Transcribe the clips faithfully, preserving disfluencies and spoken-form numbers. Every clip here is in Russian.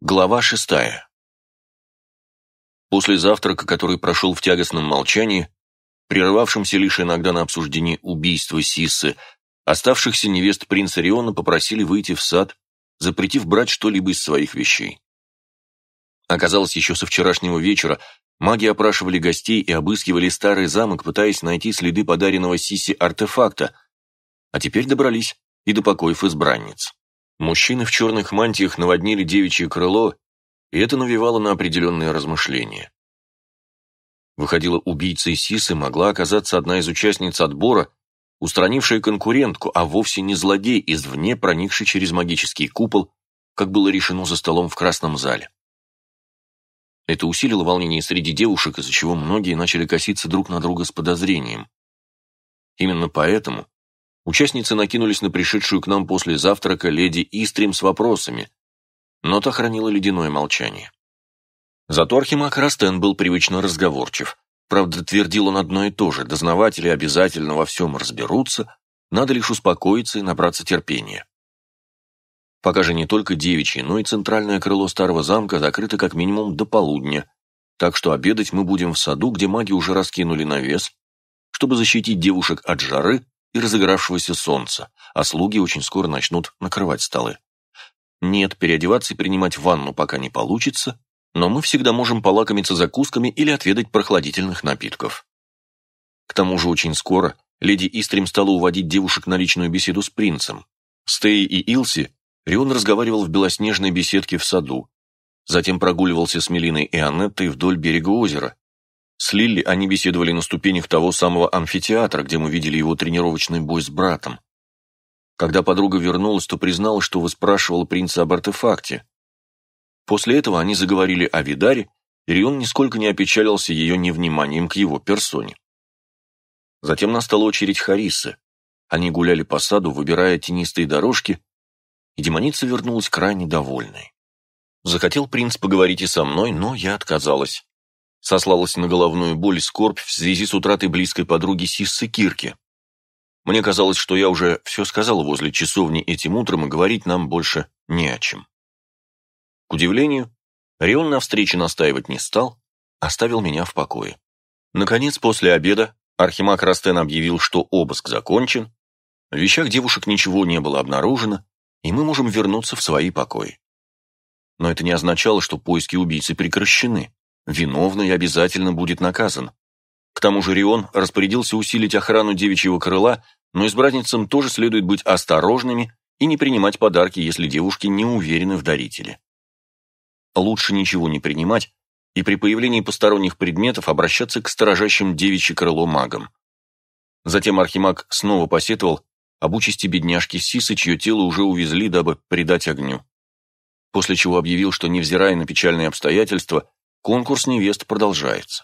Глава шестая. После завтрака, который прошел в тягостном молчании, прерывавшемся лишь иногда на обсуждение убийства Сиссы, оставшихся невест принца Риона попросили выйти в сад, запретив брать что-либо из своих вещей. Оказалось, еще со вчерашнего вечера маги опрашивали гостей и обыскивали старый замок, пытаясь найти следы подаренного Сиссе артефакта, а теперь добрались и до покоев избранниц. Мужчины в черных мантиях наводнили девичье крыло, и это навевало на определенные размышления. Выходило, убийцей Сиссы могла оказаться одна из участниц отбора, устранившая конкурентку, а вовсе не злодей, извне проникший через магический купол, как было решено за столом в Красном зале. Это усилило волнение среди девушек, из-за чего многие начали коситься друг на друга с подозрением. Именно поэтому участницы накинулись на пришедшую к нам после завтрака леди Истрим с вопросами, но та хранила ледяное молчание. Зато архимаг Растен был привычно разговорчив. Правда, твердил он одно и то же: дознаватели обязательно во всем разберутся, надо лишь успокоиться и набраться терпения. Пока же не только девичье, но и центральное крыло старого замка закрыто как минимум до полудня, так что обедать мы будем в саду, где маги уже раскинули навес, чтобы защитить девушек от жары и разыгравшегося солнца, а слуги очень скоро начнут накрывать столы. Нет, переодеваться и принимать ванну пока не получится, но мы всегда можем полакомиться закусками или отведать прохладительных напитков. К тому же очень скоро леди Истрим стала уводить девушек на личную беседу с принцем. С Теей и Илси Рион разговаривал в белоснежной беседке в саду, затем прогуливался с Мелиной и Аннеттой вдоль берега озера. С Лилли они беседовали на ступенях того самого амфитеатра, где мы видели его тренировочный бой с братом. Когда подруга вернулась, то призналась, что выспрашивала принца об артефакте. После этого они заговорили о Видаре, и Рион нисколько не опечалился ее невниманием к его персоне. Затем настала очередь Хариссы. Они гуляли по саду, выбирая тенистые дорожки, и демоница вернулась крайне довольной. Захотел принц поговорить и со мной, но я отказалась. Сослалась на головную боль и скорбь в связи с утратой близкой подруги Сиссы Кирки. Мне казалось, что я уже все сказала возле часовни этим утром, и говорить нам больше не о чем. К удивлению, Рион на встрече настаивать не стал, оставил меня в покое. Наконец, после обеда, архимаг Растен объявил, что обыск закончен, в вещах девушек ничего не было обнаружено, и мы можем вернуться в свои покои. Но это не означало, что поиски убийцы прекращены. Виновный обязательно будет наказан. К тому же Рион распорядился усилить охрану девичьего крыла, но избранницам тоже следует быть осторожными и не принимать подарки, если девушки не уверены в дарителе. Лучше ничего не принимать и при появлении посторонних предметов обращаться к сторожащим девичье крыло магам. Затем архимаг снова посетовал об участи бедняжки Сисы, чье тело уже увезли, дабы предать огню. После чего объявил, что, невзирая на печальные обстоятельства, конкурс невест продолжается.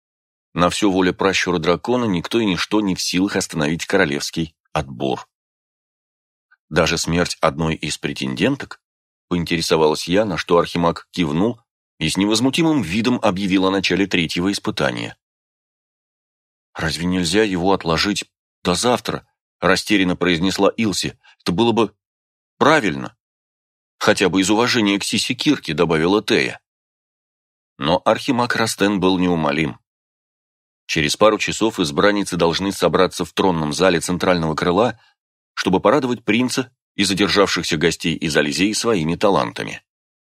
На все воля пращура дракона, никто и ничто не в силах остановить королевский отбор. Даже смерть одной из претенденток, поинтересовалась я, на что архимаг кивнул и с невозмутимым видом объявил о начале третьего испытания. «Разве нельзя его отложить до завтра?» – растерянно произнесла Илси. «Это было бы правильно. Хотя бы из уважения к Сиссе Кирке», – добавила Тея. Но архимаг Растен был неумолим. Через пару часов избранницы должны собраться в тронном зале центрального крыла, чтобы порадовать принца и задержавшихся гостей из Ализеи своими талантами.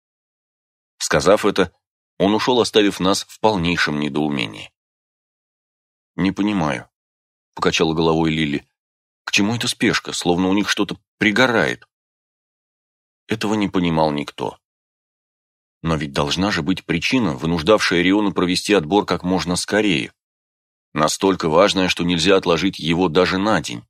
Сказав это, он ушел, оставив нас в полнейшем недоумении. «Не понимаю», — покачала головой Лилли. «К чему эта спешка, словно у них что-то пригорает?» Этого не понимал никто. Но ведь должна же быть причина, вынуждавшая Риона провести отбор как можно скорее. Настолько важная, что нельзя отложить его даже на день.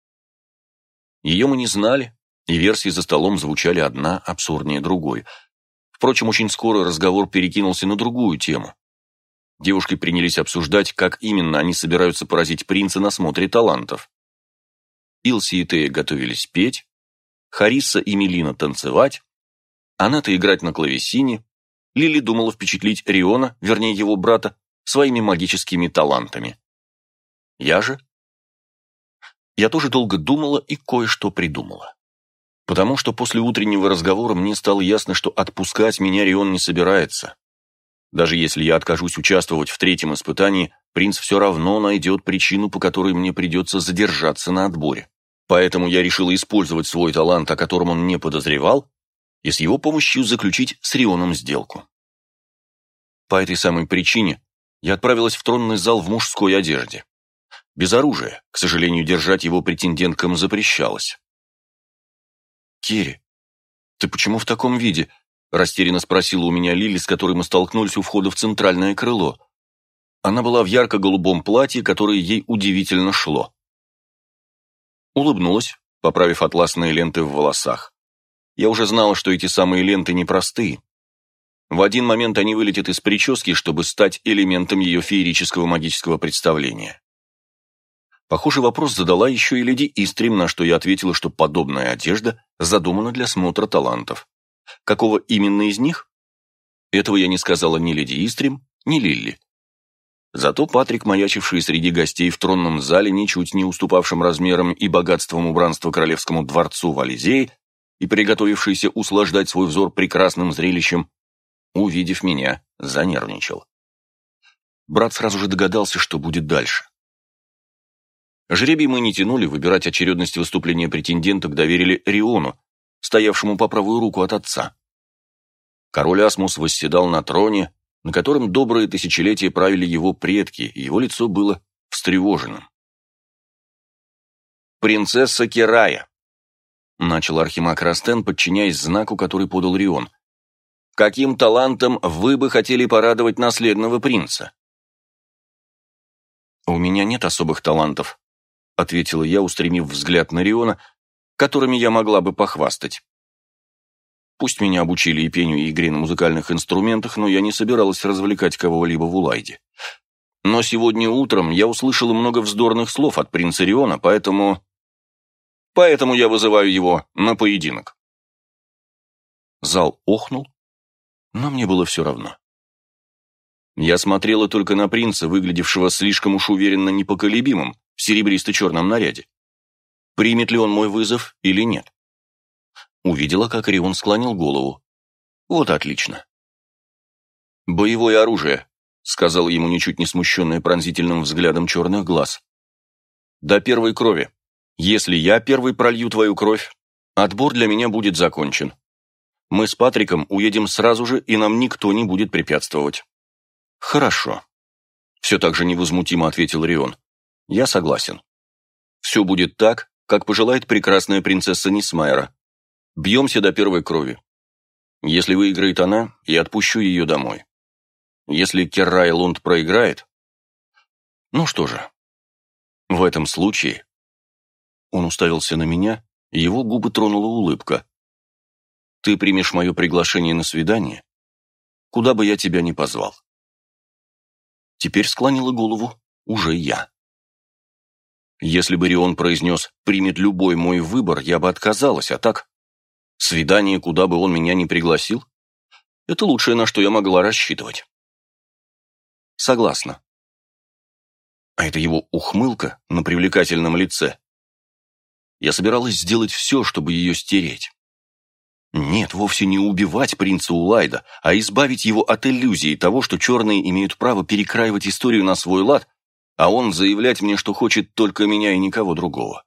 Ее мы не знали, и версии за столом звучали одна абсурднее другой. Впрочем, очень скоро разговор перекинулся на другую тему. Девушки принялись обсуждать, как именно они собираются поразить принца на смотре талантов. Илси и Тея готовились петь, Харисса и Мелина танцевать, Аннетта играть на клавесине, Лили думала впечатлить Риона, вернее его брата, своими магическими талантами. Я же? Я тоже долго думала и кое-что придумала. Потому что после утреннего разговора мне стало ясно, что отпускать меня Рион не собирается. Даже если я откажусь участвовать в третьем испытании, принц все равно найдет причину, по которой мне придется задержаться на отборе. Поэтому я решила использовать свой талант, о котором он не подозревал, и с его помощью заключить с Рионом сделку. По этой самой причине я отправилась в тронный зал в мужской одежде. Без оружия, к сожалению, держать его претенденткам запрещалось. «Керри, ты почему в таком виде?» – растерянно спросила у меня Лили, с которой мы столкнулись у входа в центральное крыло. Она была в ярко-голубом платье, которое ей удивительно шло. Улыбнулась, поправив атласные ленты в волосах. Я уже знала, что эти самые ленты непростые. В один момент они вылетят из прически, чтобы стать элементом ее феерического магического представления. Похожий вопрос задала еще и леди Истрим, на что я ответила, что подобная одежда задумана для смотра талантов. Какого именно из них? Этого я не сказала ни леди Истрим, ни Лилли. Зато Патрик, маячивший среди гостей в тронном зале, ничуть не уступавшим размерам и богатством убранства королевскому дворцу в Ализее и приготовившийся услаждать свой взор прекрасным зрелищем, увидев меня, занервничал. Брат сразу же догадался, что будет дальше. Жребий мы не тянули, выбирать очередность выступления претенденток доверили Риону, стоявшему по правую руку от отца. Король Асмус восседал на троне, на котором добрые тысячелетия правили его предки, и его лицо было встревоженным. «Принцесса Керая», — начал архимаг Растен, подчиняясь знаку, который подал Рион. «Каким талантом вы бы хотели порадовать наследного принца?» «У меня нет особых талантов», — ответила я, устремив взгляд на Риона, которыми я могла бы похвастать. Пусть меня обучили и пению, и игре на музыкальных инструментах, но я не собиралась развлекать кого-либо в Улайде. Но сегодня утром я услышала много вздорных слов от принца Риона, поэтому... Поэтому я вызываю его на поединок. Зал охнул, но мне было все равно. Я смотрела только на принца, выглядевшего слишком уж уверенно непоколебимым, в серебристо-черном наряде. Примет ли он мой вызов или нет? Увидела, как Рион склонил голову. Вот отлично. «Боевое оружие», — сказал ему ничуть не смущенное пронзительным взглядом черных глаз. «До первой крови. Если я первый пролью твою кровь, отбор для меня будет закончен. Мы с Патриком уедем сразу же, и нам никто не будет препятствовать». «Хорошо», — все так же невозмутимо ответил Рион. «Я согласен. Все будет так, как пожелает прекрасная принцесса Нисмайра. Бьемся до первой крови. Если выиграет она, я отпущу ее домой. Если Керрай Лунд проиграет... Ну что же, в этом случае...» Он уставился на меня, и его губы тронула улыбка. «Ты примешь мое приглашение на свидание, куда бы я тебя ни позвал». Теперь склонила голову уже я. Если бы Рион произнес «примет любой мой выбор», я бы отказалась, а так... Свидание, куда бы он меня ни пригласил, это лучшее, на что я могла рассчитывать. Согласна. А это его ухмылка на привлекательном лице. Я собиралась сделать все, чтобы ее стереть. Нет, вовсе не убивать принца Улайда, а избавить его от иллюзии того, что черные имеют право перекраивать историю на свой лад, а он заявлять мне, что хочет только меня и никого другого.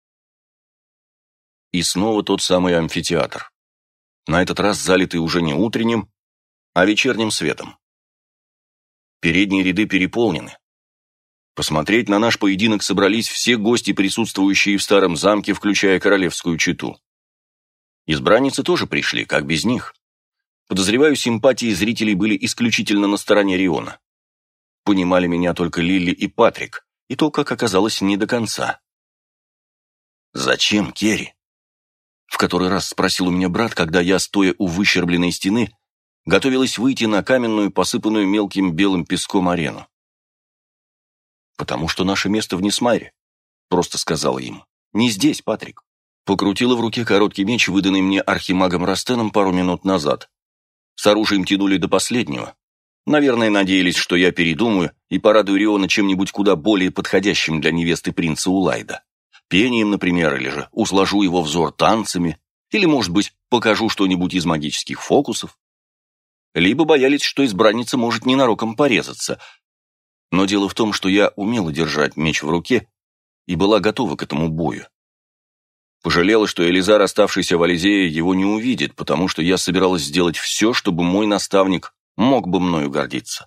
И снова тот самый амфитеатр. На этот раз залитый уже не утренним, а вечерним светом. Передние ряды переполнены. Посмотреть на наш поединок собрались все гости, присутствующие в старом замке, включая королевскую чету. Избранницы тоже пришли, как без них. Подозреваю, симпатии зрителей были исключительно на стороне Риона. Понимали меня только Лилли и Патрик, и то, как оказалось, не до конца. «Зачем, Керри?» В который раз спросил у меня брат, когда я, стоя у выщербленной стены, готовилась выйти на каменную, посыпанную мелким белым песком арену. «Потому что наше место в Нисмайре», — просто сказала ему. «Не здесь, Патрик». Покрутила в руке короткий меч, выданный мне архимагом Растеном пару минут назад. С оружием тянули до последнего. Наверное, надеялись, что я передумаю и порадую Риона чем-нибудь куда более подходящим для невесты принца Улайда. Пением, например, или же усложу его взор танцами, или, может быть, покажу что-нибудь из магических фокусов. Либо боялись, что избранница может ненароком порезаться. Но дело в том, что я умела держать меч в руке и была готова к этому бою. Пожалела, что Элизар, оставшийся в Ализее, его не увидит, потому что я собиралась сделать все, чтобы мой наставник мог бы мною гордиться.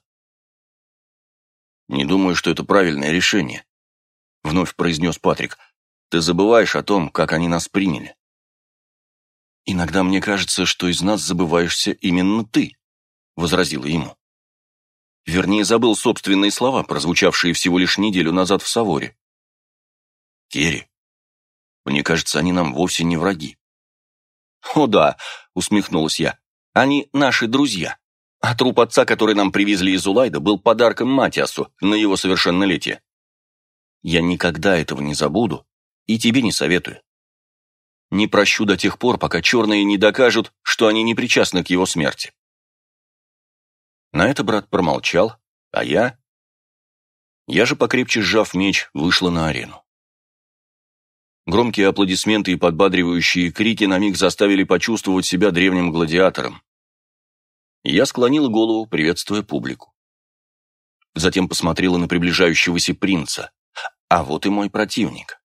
«Не думаю, что это правильное решение», — вновь произнес Патрик. «Ты забываешь о том, как они нас приняли». «Иногда мне кажется, что из нас забываешься именно ты», — возразила ему. Вернее, забыл собственные слова, прозвучавшие всего лишь неделю назад в Саворе. «Керри, мне кажется, они нам вовсе не враги». «О да», — усмехнулась я, — «они наши друзья. А труп отца, который нам привезли из Улайда, был подарком Матиасу на его совершеннолетие. Я никогда этого не забуду и тебе не советую. Не прощу до тех пор, пока черные не докажут, что они не причастны к его смерти». На это брат промолчал, а я... Я же, покрепче сжав меч, вышла на арену. Громкие аплодисменты и подбадривающие крики на миг заставили почувствовать себя древним гладиатором. Я склонила голову, приветствуя публику. Затем посмотрела на приближающегося принца. А вот и мой противник.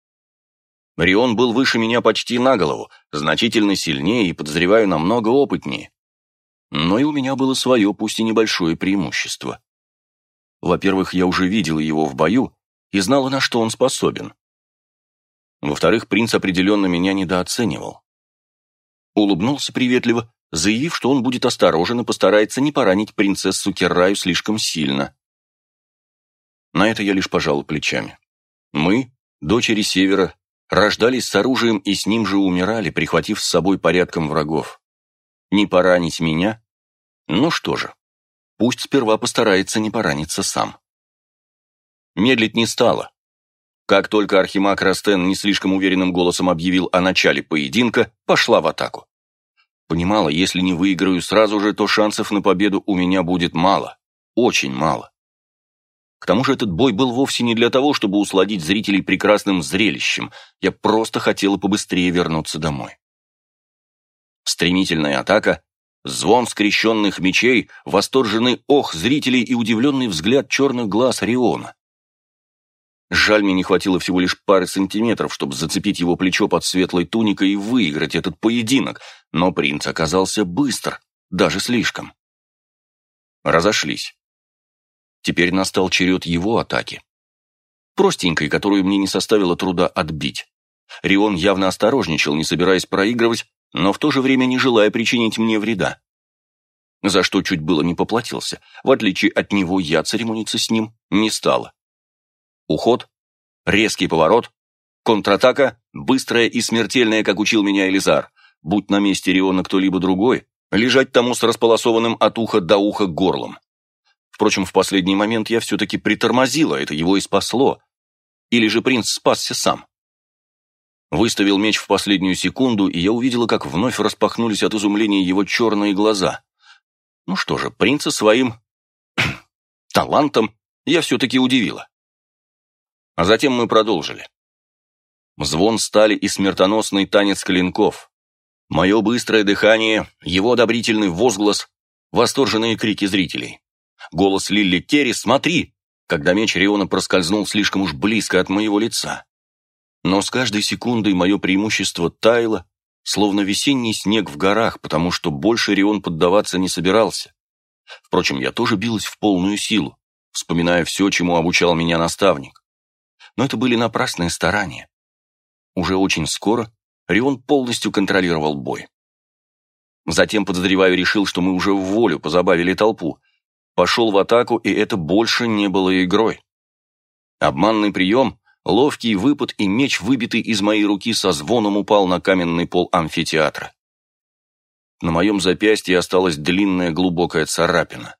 Рион был выше меня почти на голову, значительно сильнее и, подозреваю, намного опытнее. Но и у меня было свое, пусть и небольшое преимущество. Во-первых, я уже видела его в бою и знала, на что он способен. Во-вторых, принц определенно меня недооценивал. Улыбнулся приветливо, заявив, что он будет осторожен и постарается не поранить принцессу Керраю слишком сильно. На это я лишь пожала плечами. Мы, дочери Севера, рождались с оружием и с ним же умирали, прихватив с собой порядком врагов. Не поранить меня? Ну что же, пусть сперва постарается не пораниться сам. Медлить не стало. Как только архимаг Растен не слишком уверенным голосом объявил о начале поединка, пошла в атаку. Понимала, если не выиграю сразу же, то шансов на победу у меня будет мало, очень мало. К тому же этот бой был вовсе не для того, чтобы усладить зрителей прекрасным зрелищем, я просто хотела побыстрее вернуться домой. Стремительная атака, звон скрещенных мечей, восторженный ох зрителей и удивленный взгляд черных глаз Риона. Жаль, мне не хватило всего лишь пары сантиметров, чтобы зацепить его плечо под светлой туникой и выиграть этот поединок, но принц оказался быстр, даже слишком. Разошлись. Теперь настал черед его атаки. Простенькой, которую мне не составило труда отбить. Рион явно осторожничал, не собираясь проигрывать, но в то же время не желая причинить мне вреда. За что чуть было не поплатился. В отличие от него, я церемониться с ним не стала. Уход, резкий поворот, контратака, быстрая и смертельная, как учил меня Элизар. Будь на месте Риона кто-либо другой, лежать тому с располосованным от уха до уха горлом. Впрочем, в последний момент я все-таки притормозила, это его и спасло. Или же принц спасся сам. Выставил меч в последнюю секунду, и я увидела, как вновь распахнулись от изумления его черные глаза. Ну что же, принца своим талантом я все-таки удивила. А затем мы продолжили. Звон стали и смертоносный танец клинков. Мое быстрое дыхание, его одобрительный возглас, восторженные крики зрителей. Голос Лилли Керри «Смотри!», когда меч Риона проскользнул слишком уж близко от моего лица. Но с каждой секундой мое преимущество таяло, словно весенний снег в горах, потому что больше Рион поддаваться не собирался. Впрочем, я тоже билась в полную силу, вспоминая все, чему обучал меня наставник. Но это были напрасные старания. Уже очень скоро Рион полностью контролировал бой. Затем, подозреваю, решил, что мы уже в волю позабавили толпу. Пошел в атаку, и это больше не было игрой. Обманный прием, ловкий выпад и меч, выбитый из моей руки, со звоном упал на каменный пол амфитеатра. На моем запястье осталась длинная глубокая царапина.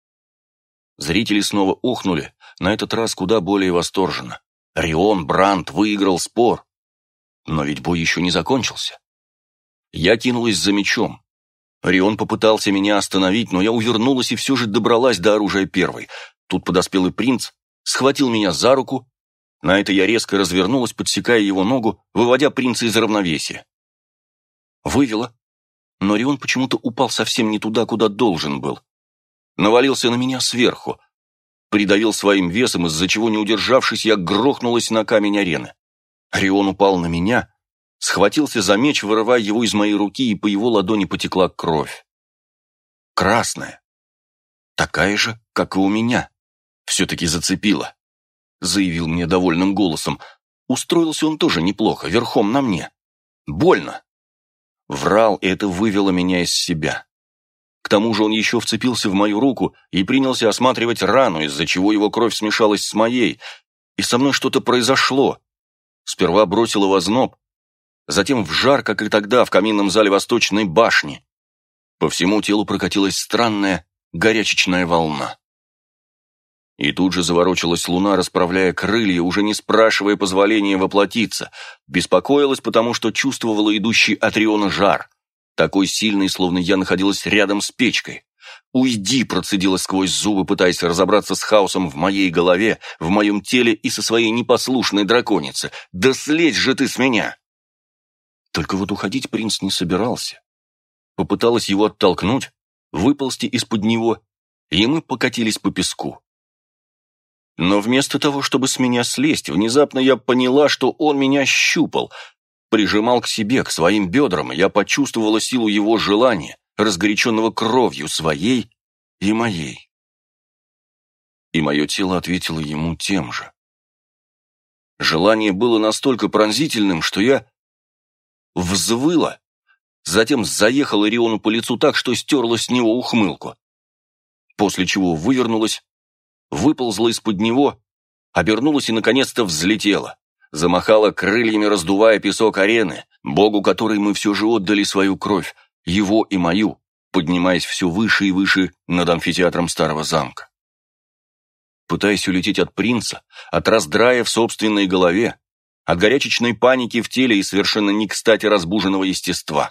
Зрители снова ухнули, на этот раз куда более восторженно. Рион Брандт выиграл спор. Но ведь бой еще не закончился. Я кинулась за мечом. Рион попытался меня остановить, но я увернулась и все же добралась до оружия первой. Тут подоспел и принц, схватил меня за руку. На это я резко развернулась, подсекая его ногу, выводя принца из равновесия. Вывела, но Рион почему-то упал совсем не туда, куда должен был. Навалился на меня сверху, придавил своим весом, из-за чего, не удержавшись, я грохнулась на камень арены. Рион упал на меня, схватился за меч, вырывая его из моей руки, и по его ладони потекла кровь. Красная. Такая же, как и у меня. Все-таки зацепила, заявил мне довольным голосом. Устроился он тоже неплохо, верхом на мне. Больно. Врал, и это вывело меня из себя. К тому же он еще вцепился в мою руку и принялся осматривать рану, из-за чего его кровь смешалась с моей, и со мной что-то произошло. Сперва бросило в озноб, затем в жар, как и тогда в каминном зале Восточной башни. По всему телу прокатилась странная горячечная волна. И тут же заворочилась луна, расправляя крылья, уже не спрашивая позволения воплотиться. Беспокоилась, потому что чувствовала идущий от Риона жар, такой сильный, словно я находилась рядом с печкой. «Уйди!» – процедила сквозь зубы, пытаясь разобраться с хаосом в моей голове, в моем теле и со своей непослушной драконицей. «Да слезь же ты с меня!» Только вот уходить принц не собирался. Попыталась его оттолкнуть, выползти из-под него, и мы покатились по песку. Но вместо того, чтобы с меня слезть, внезапно я поняла, что он меня щупал, прижимал к себе, к своим бедрам, и я почувствовала силу его желания, разгоряченного кровью своей и моей. И мое тело ответило ему тем же. Желание было настолько пронзительным, что я взвыла, затем заехала Риону по лицу так, что стерла с него ухмылку, после чего вывернулась, выползла из-под него, обернулась и, наконец-то, взлетела. Замахала крыльями, раздувая песок арены, богу которой мы все же отдали свою кровь, его и мою, поднимаясь все выше и выше над амфитеатром старого замка. Пытаясь улететь от принца, от раздрая в собственной голове, от горячечной паники в теле и совершенно не кстати разбуженного естества.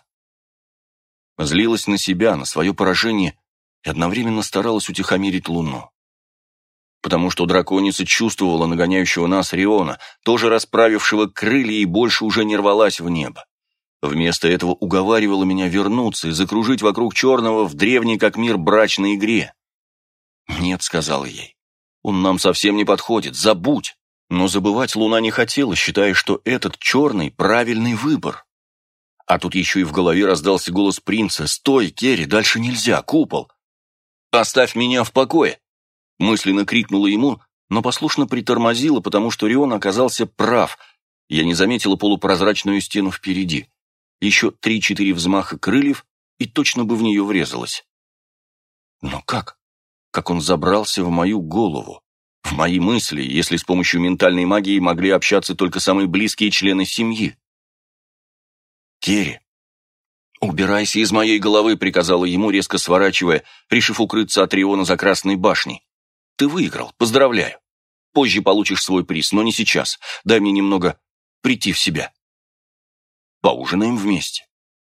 Злилась на себя, на свое поражение и одновременно старалась утихомирить луну. Потому что драконица чувствовала нагоняющего нас Риона, тоже расправившего крылья и больше уже не рвалась в небо. Вместо этого уговаривала меня вернуться и закружить вокруг черного в древней как мир брачной игре. «Нет», — сказала ей, — «он нам совсем не подходит, забудь». Но забывать луна не хотела, считая, что этот черный — правильный выбор. А тут еще и в голове раздался голос принца: «Стой, Керри, дальше нельзя, купол!» «Оставь меня в покое!» Мысленно крикнула ему, но послушно притормозила, потому что Рион оказался прав. Я не заметила полупрозрачную стену впереди. Еще три-четыре взмаха крыльев, и точно бы в нее врезалась. Но как? Как он забрался в мою голову? В мои мысли, если с помощью ментальной магии могли общаться только самые близкие члены семьи? «Керри, убирайся из моей головы», — приказала ему, резко сворачивая, решив укрыться от Риона за Красной башней. «Ты выиграл, поздравляю. Позже получишь свой приз, но не сейчас. Дай мне немного прийти в себя. Поужинаем вместе».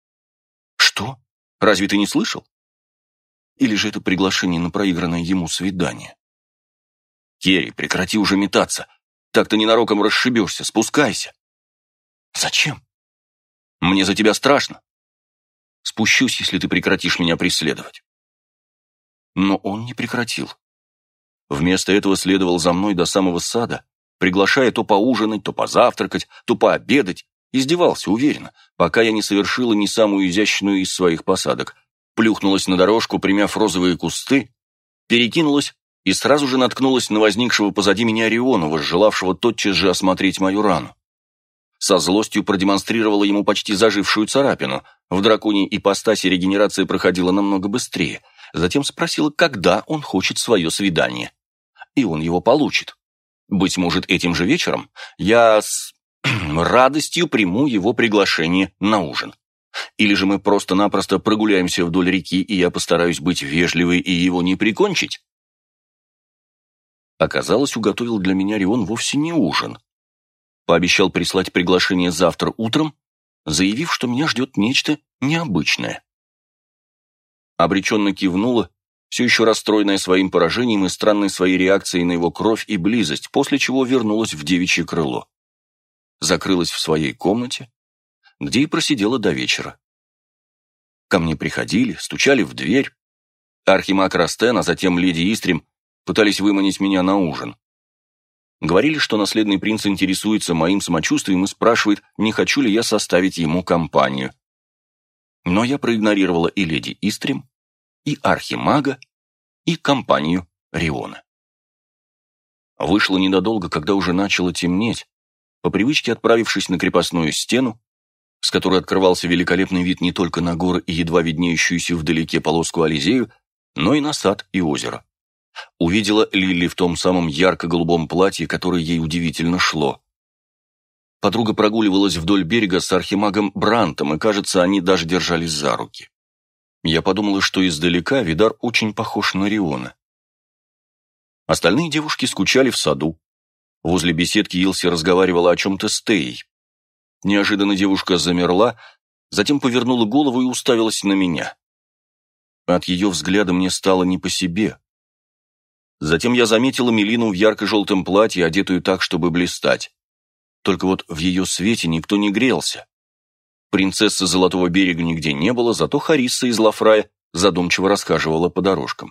«Что? Разве ты не слышал? Или же это приглашение на проигранное ему свидание?» «Керри, прекрати уже метаться. Так ты ненароком расшибешься. Спускайся». «Зачем? Мне за тебя страшно. Спущусь, если ты прекратишь меня преследовать». Но он не прекратил. Вместо этого следовал за мной до самого сада, приглашая то поужинать, то позавтракать, то пообедать. Издевался, уверенно, пока я не совершила не самую изящную из своих посадок. Плюхнулась на дорожку, примяв розовые кусты, перекинулась и сразу же наткнулась на возникшего позади меня Риона, возжелавшего тотчас же осмотреть мою рану. Со злостью продемонстрировала ему почти зажившую царапину. В драконьей ипостаси регенерация проходила намного быстрее. Затем спросила, когда он хочет свое свидание. И он его получит. Быть может, этим же вечером я с радостью приму его приглашение на ужин. Или же мы просто-напросто прогуляемся вдоль реки, и я постараюсь быть вежливой и его не прикончить. Оказалось, уготовил для меня Рион вовсе не ужин. Пообещал прислать приглашение завтра утром, заявив, что меня ждет нечто необычное. Обреченно кивнула, все еще расстроенная своим поражением и странной своей реакцией на его кровь и близость, после чего вернулась в девичье крыло. Закрылась в своей комнате, где и просидела до вечера. Ко мне приходили, стучали в дверь. Архимаг Растен, а затем леди Истрим пытались выманить меня на ужин. Говорили, что наследный принц интересуется моим самочувствием и спрашивает, не хочу ли я составить ему компанию. Но я проигнорировала и леди Истрим, и архимага, и компанию Риона. Вышло недолго, когда уже начало темнеть, по привычке отправившись на крепостную стену, с которой открывался великолепный вид не только на горы и едва виднеющуюся вдалеке полоску Ализею, но и на сад и озеро. Увидела Лилли в том самом ярко-голубом платье, которое ей удивительно шло. Подруга прогуливалась вдоль берега с архимагом Брантом, и, кажется, они даже держались за руки. Я подумала, что издалека Видар очень похож на Риона. Остальные девушки скучали в саду. Возле беседки Илси разговаривала о чем-то с Теей. Неожиданно девушка замерла, затем повернула голову и уставилась на меня. От ее взгляда мне стало не по себе. Затем я заметила Мелину в ярко-желтом платье, одетую так, чтобы блистать. Только вот в ее свете никто не грелся. Принцессы Золотого берега нигде не было, зато Харисса из Лафрая задумчиво расхаживала по дорожкам.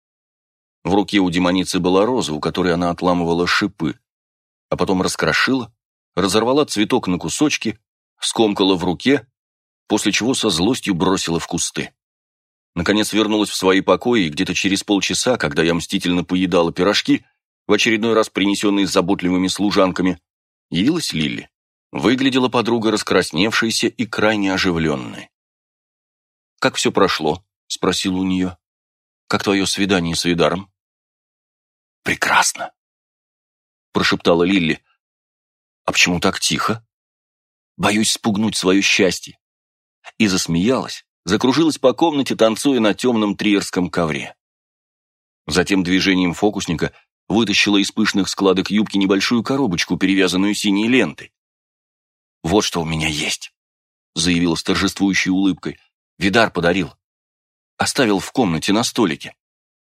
В руке у демоницы была роза, у которой она отламывала шипы, а потом раскрошила, разорвала цветок на кусочки, скомкала в руке, после чего со злостью бросила в кусты. Наконец вернулась в свои покои, и где-то через полчаса, когда я мстительно поедала пирожки, в очередной раз принесенные заботливыми служанками, явилась Лилли. Выглядела подруга раскрасневшаяся и крайне оживленной. «Как все прошло?» — спросил у нее. «Как твое свидание с Видаром?» «Прекрасно!» — прошептала Лилли. «А почему так тихо?» «Боюсь спугнуть свое счастье». И засмеялась, закружилась по комнате, танцуя на темном триерском ковре. Затем движением фокусника вытащила из пышных складок юбки небольшую коробочку, перевязанную синей лентой. «Вот что у меня есть», — заявила с торжествующей улыбкой. «Видар подарил. Оставил в комнате на столике».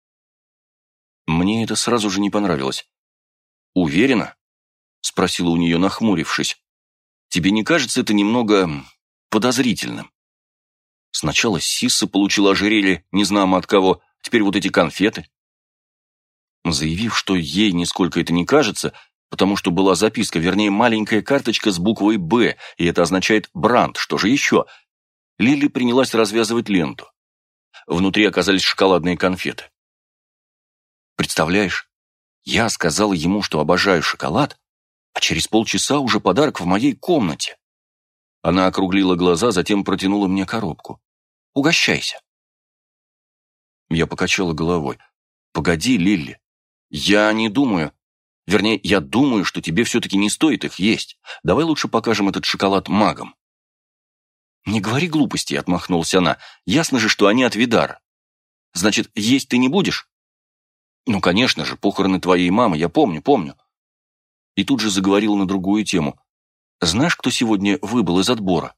Мне это сразу же не понравилось. «Уверена?» — спросила у нее, нахмурившись. «Тебе не кажется это немного подозрительным? Сначала Сисса получила ожерелье, не знамо от кого, теперь вот эти конфеты». Заявив, что ей нисколько это не кажется, потому что была записка, вернее, маленькая карточка с буквой «Б», и это означает «Бранд», что же еще? Лилли принялась развязывать ленту. Внутри оказались шоколадные конфеты. Представляешь, я сказала ему, что обожаю шоколад, а через полчаса уже подарок в моей комнате. Она округлила глаза, затем протянула мне коробку. «Угощайся». Я покачала головой. «Погоди, Лилли, я не думаю... Вернее, я думаю, что тебе все-таки не стоит их есть. Давай лучше покажем этот шоколад магам». «Не говори глупости», — отмахнулась она. «Ясно же, что они от Видара. Значит, есть ты не будешь?» «Ну, конечно же, похороны твоей мамы, я помню, помню». И тут же заговорила на другую тему. «Знаешь, кто сегодня выбыл из отбора?»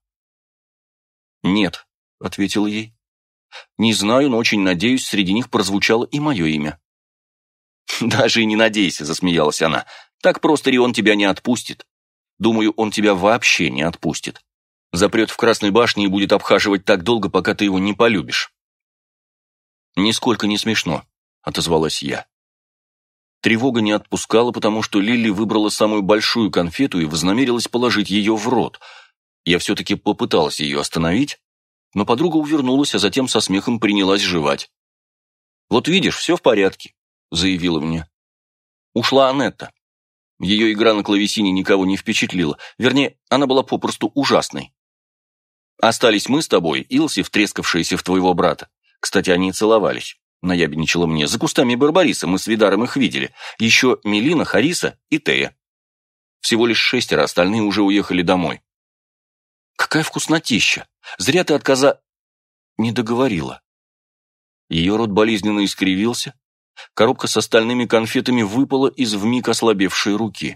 «Нет», — ответила ей. «Не знаю, но очень надеюсь, среди них прозвучало и мое имя». «Даже и не надейся», — засмеялась она. «Так просто Рион тебя не отпустит. Думаю, он тебя вообще не отпустит. Запрет в Красной башне и будет обхаживать так долго, пока ты его не полюбишь». «Нисколько не смешно», — отозвалась я. Тревога не отпускала, потому что Лилли выбрала самую большую конфету и вознамерилась положить ее в рот. Я все-таки попыталась ее остановить, но подруга увернулась, а затем со смехом принялась жевать. «Вот видишь, все в порядке», — заявила мне. Ушла Анетта. Ее игра на клавесине никого не впечатлила. Вернее, она была попросту ужасной. Остались мы с тобой, Илси, втрескавшиеся в твоего брата. Кстати, они целовались. Наябедничала мне. За кустами Барбариса, мы с Видаром их видели. Еще Мелина, Харисса и Тея. Всего лишь шестеро, остальные уже уехали домой. Какая вкуснотища! Зря ты отказа... Не договорила. Ее рот болезненно искривился. Коробка с остальными конфетами выпала из вмиг ослабевшей руки.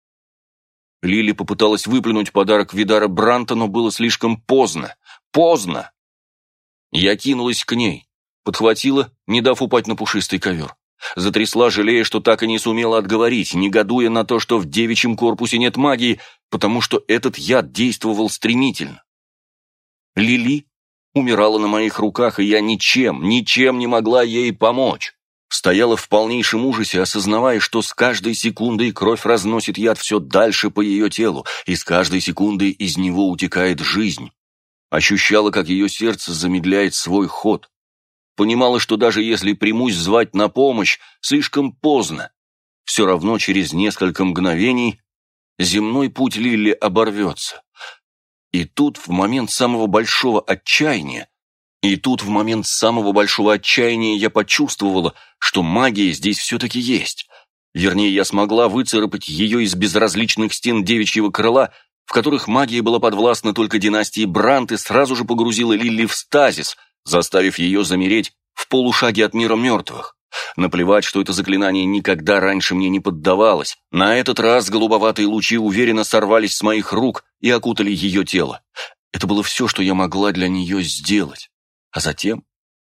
Лили попыталась выплюнуть подарок Видара Бранта, но было слишком поздно. Поздно! Я кинулась к ней, подхватила, не дав упасть на пушистый ковер. Затрясла, жалея, что так и не сумела отговорить, негодуя на то, что в девичьем корпусе нет магии, потому что этот яд действовал стремительно. Лили умирала на моих руках, и я ничем, ничем не могла ей помочь. Стояла в полнейшем ужасе, осознавая, что с каждой секундой кровь разносит яд все дальше по ее телу, и с каждой секундой из него утекает жизнь. Ощущала, как ее сердце замедляет свой ход. Понимала, что даже если примусь звать на помощь, слишком поздно. Все равно через несколько мгновений земной путь Лилли оборвется. И тут в момент самого большого отчаяния, и тут в момент самого большого отчаяния я почувствовала, что магия здесь все-таки есть. Вернее, я смогла выцарапать ее из безразличных стен девичьего крыла, в которых магия была подвластна только династии Брант, и сразу же погрузила Лилли в стазис, заставив ее замереть в полушаге от мира мертвых. Наплевать, что это заклинание никогда раньше мне не поддавалось. На этот раз голубоватые лучи уверенно сорвались с моих рук и окутали ее тело. Это было все, что я могла для нее сделать. А затем,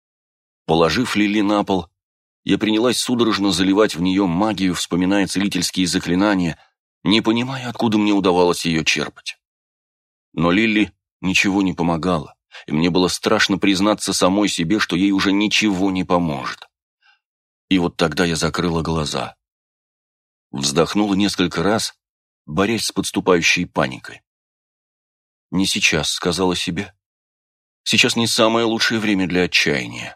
положив Лили на пол, я принялась судорожно заливать в нее магию, вспоминая целительские заклинания, не понимая, откуда мне удавалось ее черпать. Но Лили ничего не помогало, и мне было страшно признаться самой себе, что ей уже ничего не поможет. И вот тогда я закрыла глаза. Вздохнула несколько раз, борясь с подступающей паникой. «Не сейчас», — сказала себе. «Сейчас не самое лучшее время для отчаяния.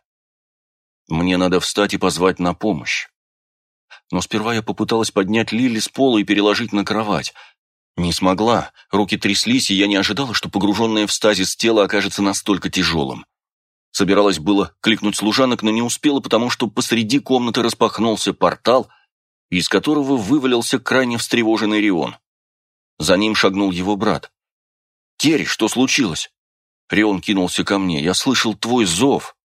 Мне надо встать и позвать на помощь». Но сперва я попыталась поднять Лили с пола и переложить на кровать. Не смогла, руки тряслись, и я не ожидала, что погруженное в стазис тело окажется настолько тяжелым. Собиралась было кликнуть служанок, но не успела, потому что посреди комнаты распахнулся портал, из которого вывалился крайне встревоженный Рион. За ним шагнул его брат. «Керри, что случилось?» Рион кинулся ко мне. «Я слышал твой зов».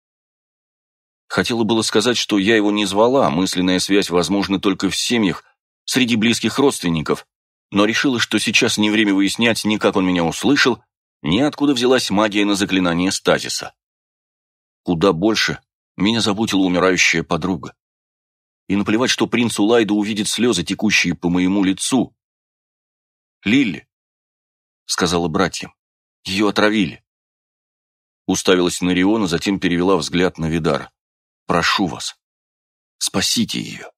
Хотела было сказать, что я его не звала, мысленная связь возможна только в семьях, среди близких родственников, но решила, что сейчас не время выяснять ни как он меня услышал, ни откуда взялась магия на заклинание стазиса. Куда больше меня заботила умирающая подруга. И наплевать, что принц Улайда увидит слезы, текущие по моему лицу. «Лилли», — сказала братьям, — «ее отравили». Уставилась на Риона, затем перевела взгляд на Видара. «Прошу вас, спасите ее».